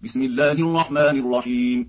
بسم الله الرحمن الرحيم.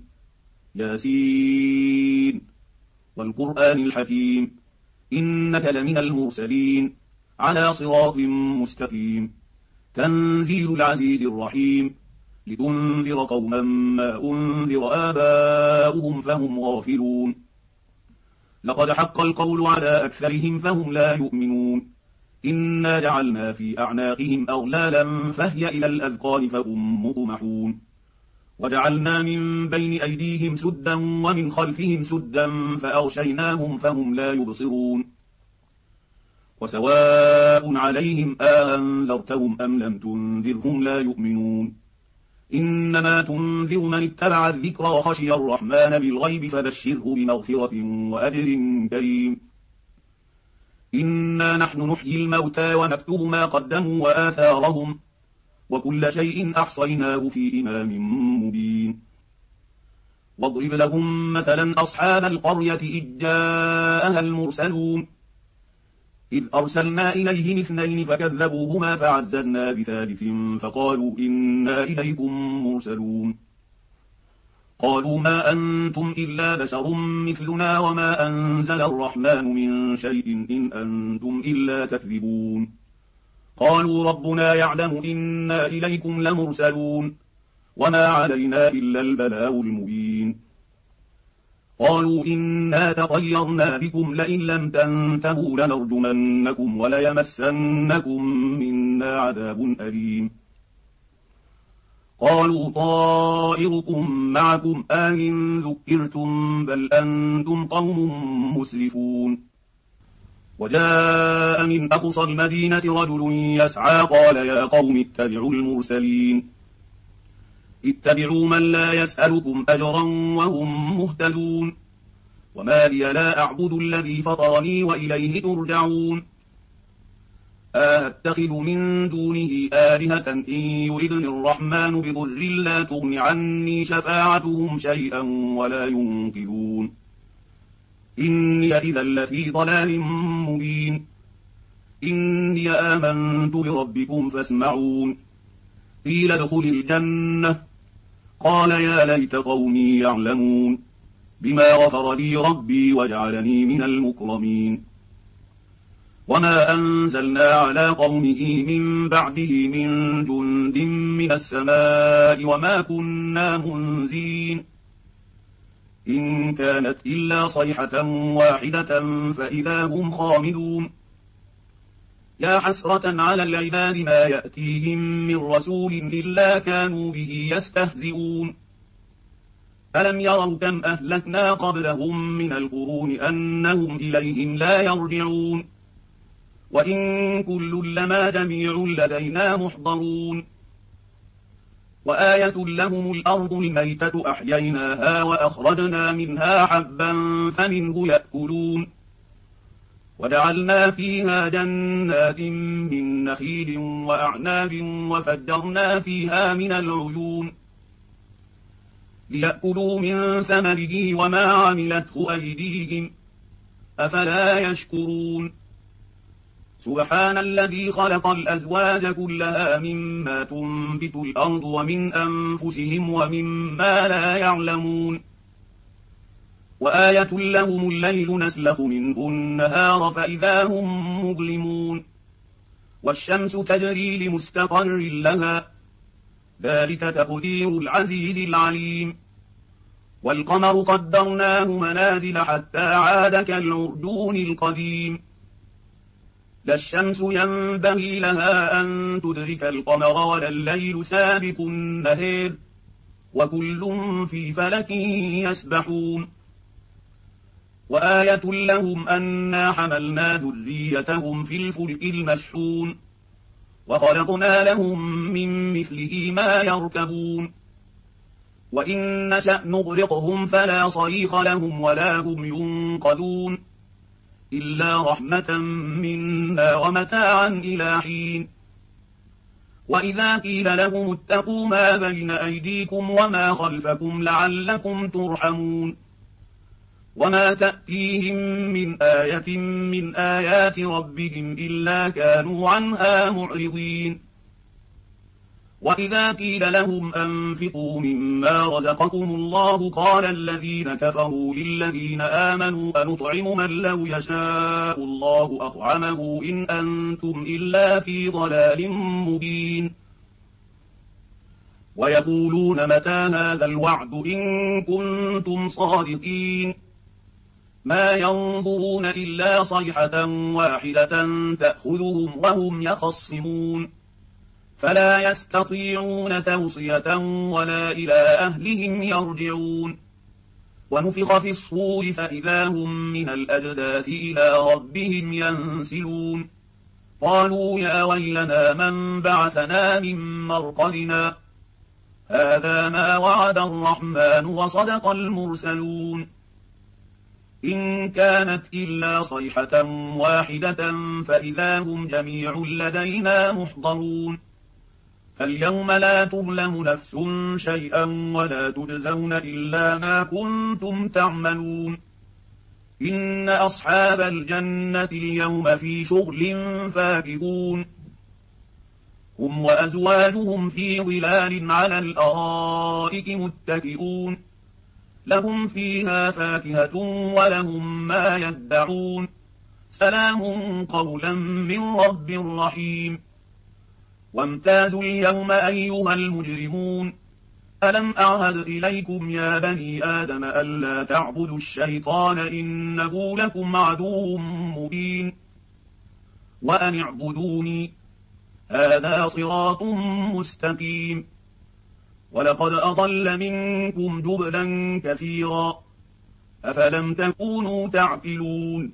ياسين والقرآن الحكيم إنك لمن المرسلين على صراط مستقيم. تنزيل العزيز الرحيم لتنذر قوما ما أنذر آباؤهم فهم غافلون. لقد حق القول على أكثرهم فهم لا يؤمنون. إنا جعلنا في أعناقهم أغلالا فهي إلى الأذقان فهم مطمحون. وجعلنا من بين أيديهم سدا ومن خلفهم سدا فأغشيناهم فهم لا يبصرون. وسواء عليهم أنذرتهم أم لم تنذرهم لا يؤمنون. إنما تنذر من اتبع الذكر وخشي الرحمن بالغيب فبشره بمغفرة وأجر كريم. إنا نحن نحيي الموتى ونكتب ما قدموا وآثارهم وكل شيء أحصيناه في إمام مبين. واضرب لهم مثلا أصحاب القرية إذ جاءها المرسلون إذ أرسلنا إليهم 2 فكذبوهما فعززنا بثالث فقالوا إنا إليكم مرسلون. قالوا ما أنتم إلا بشر مثلنا وما أنزل الرحمن من شيء إن أنتم إلا تكذبون. قالوا ربنا يعلم إنا إليكم لمرسلون وما علينا إلا البلاغ المبين. قالوا إنا تطيرنا بكم لئن لم تنتهوا لنرجمنكم وليمسنكم منا عذاب أليم. قالوا طائركم معكم أئن ذكرتم بل أنتم قوم مسرفون. وجاء من أقصى المدينة رجل يسعى قال يا قوم اتبعوا المرسلين اتبعوا من لا يسألكم أجرا وهم مهتدون. وما لي لا أعبد الذي فطرني وإليه ترجعون. أتخذ من دونه آلهة إن يردني الرحمن بضر لا تغن عني شفاعتهم شيئا ولا ينقذون. إني إذا لفي ضلال مبين. إني آمنت بربكم فاسمعون. قيل ادخل الجنة قال يا ليت قومي يعلمون بما غفر لي ربي وجعلني من المكرمين. وما أنزلنا على قومه من بعده من جند من السماء وما كنا منزلين. إن كانت إلا صيحة واحدة فإذا هم خامدون. يا حسرة على العباد ما يأتيهم من رسول إلا كانوا به يستهزئون. ألم يروا كم أهلكنا قبلهم من القرون أنهم إليهم لا يرجعون. وإن كل لما جميع لدينا محضرون. وآية لهم الأرض الميتة أحييناها وأخرجنا منها حبا فمنه يأكلون. وجعلنا فيها جنات من نخيل وأعناب وفجرنا فيها من العيون ليأكلوا من ثمره وما عملته أيديهم أفلا يشكرون. سبحان الذي خلق الأزواج كلها مما تنبت الأرض ومن أنفسهم ومما لا يعلمون. وآية لهم الليل نسلخ منه النهار فإذا هم مظلمون. والشمس تجري لمستقر لها ذلك تقدير العزيز العليم. والقمر قدرناه منازل حتى عاد كالعرجون القديم. لا الشمس ينبغي لها أن تدرك القمر ولا الليل سابق النهار وكل في فلك يسبحون. وآية لهم أنا حملنا ذريتهم في الفلك المشحون وخلقنا لهم من مثله ما يركبون. وإن نشأ نغرقهم فلا صريخ لهم ولا هم ينقذون إلا رحمة منا ومتاعا إلى حين. وإذا قيل لهم اتقوا ما بين أيديكم وما خلفكم لعلكم ترحمون. وما تأتيهم من آية من آيات ربهم إلا كانوا عنها معرضين. وإذا قيل لهم أنفقوا مما رزقكم الله قال الذين كفروا للذين آمنوا أنطعم من لو يشاء الله أطعمه إن أنتم إلا في ضلال مبين ويقولون متى هذا الوعد إن كنتم صادقين ما ينظرون إلا صيحة واحدة تأخذهم وهم يخصمون فلا يستطيعون توصية ولا إلى أهلهم يرجعون ونفخ في الصور فإذا هم من الأجداث إلى ربهم ينسلون قالوا يا ويلنا من بعثنا من مرقدنا هذا ما وعد الرحمن وصدق المرسلون إن كانت إلا صيحة واحدة فإذا هم جميع لدينا محضرون فاليوم لا تظلم نفس شيئا ولا تجزون إلا ما كنتم تعملون إن أصحاب الجنة اليوم في شغل فاكهون هم وأزواجهم في ظلال على الأرائك متكئون لهم فيها فاكهة ولهم ما يدعون سلام قولا من رب رحيم وامتازوا اليوم أيها المجرمون ألم أعهد إليكم يا بني آدم ألا تعبدوا الشيطان إنه لكم عدو مبين وأن اعبدوني هذا صراط مستقيم ولقد أضل منكم جبلا كثيرا أفلم تكونوا تعقلون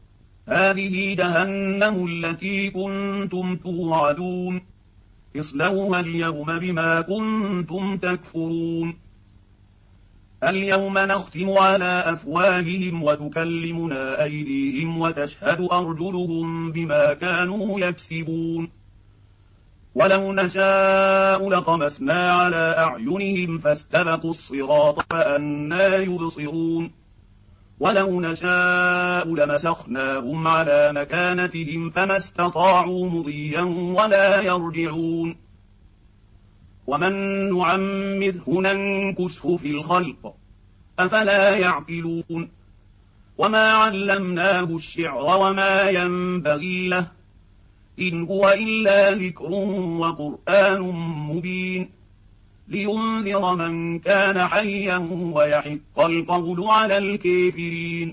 هذه جهنم التي كنتم توعدون اصلوها اليوم بما كنتم تكفرون اليوم نختم على أفواههم وتكلمنا أيديهم وتشهد أرجلهم بما كانوا يكسبون ولو نشاء لطمسنا على أعينهم فاستبقوا الصراط فأنى يبصرون ولو نشاء لمسخناهم على مكانتهم فما استطاعوا مضيا ولا يرجعون ومن نعمره ننكسه في الخلق أفلا يعقلون وما علمناه الشعر وما ينبغي له إن هو إلا ذكر وقرآن مبين لينذر من كان حيا ويحق القول على الكافرين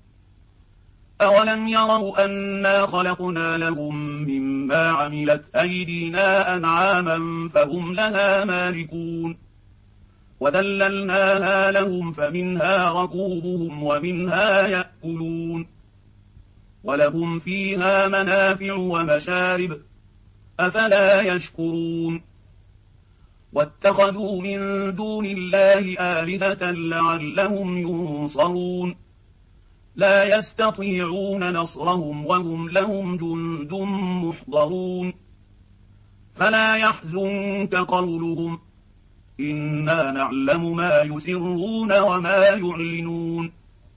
أولم يروا أنا خلقنا لهم مما عملت أيدينا أنعاما فهم لها مالكون وذللناها لهم فمنها ركوبهم ومنها يأكلون ولهم فيها منافع ومشارب أفلا يشكرون واتخذوا من دون الله آلهة لعلهم ينصرون لا يستطيعون نصرهم وهم لهم جند محضرون فلا يحزنك قولهم إنا نعلم ما يسرون وما يعلنون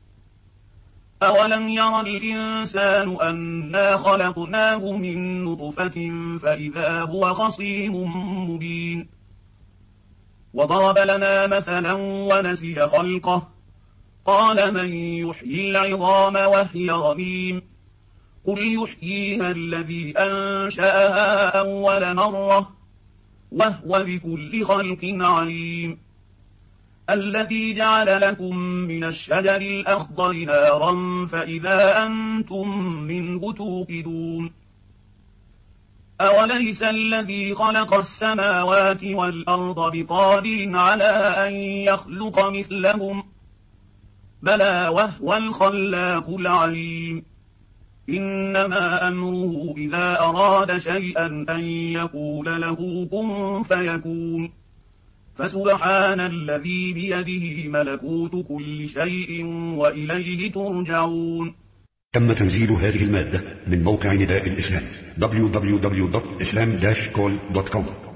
أولم ير الإنسان أنا خلقناه من نطفة فإذا هو خصيم مبين وضرب لنا مثلا ونسي خلقه قال من يحيي العظام وهي رميم قل يحييها الذي أنشأها أول مرة وهو بكل خلق عليم الذي جعل لكم من الشجر الأخضر نارا فإذا أنتم منه توقدون أوليس الذي خلق السماوات والأرض بقادر على أن يخلق مثلهم بلى وهو الخلاق العليم إنما أمره إذا أراد شيئا أن يقول له كن فيكون فسبحان الذي بيده ملكوت كل شيء وإليه ترجعون. تم تنزيل هذه المادة من موقع نداء الإسلام www.islam-call.com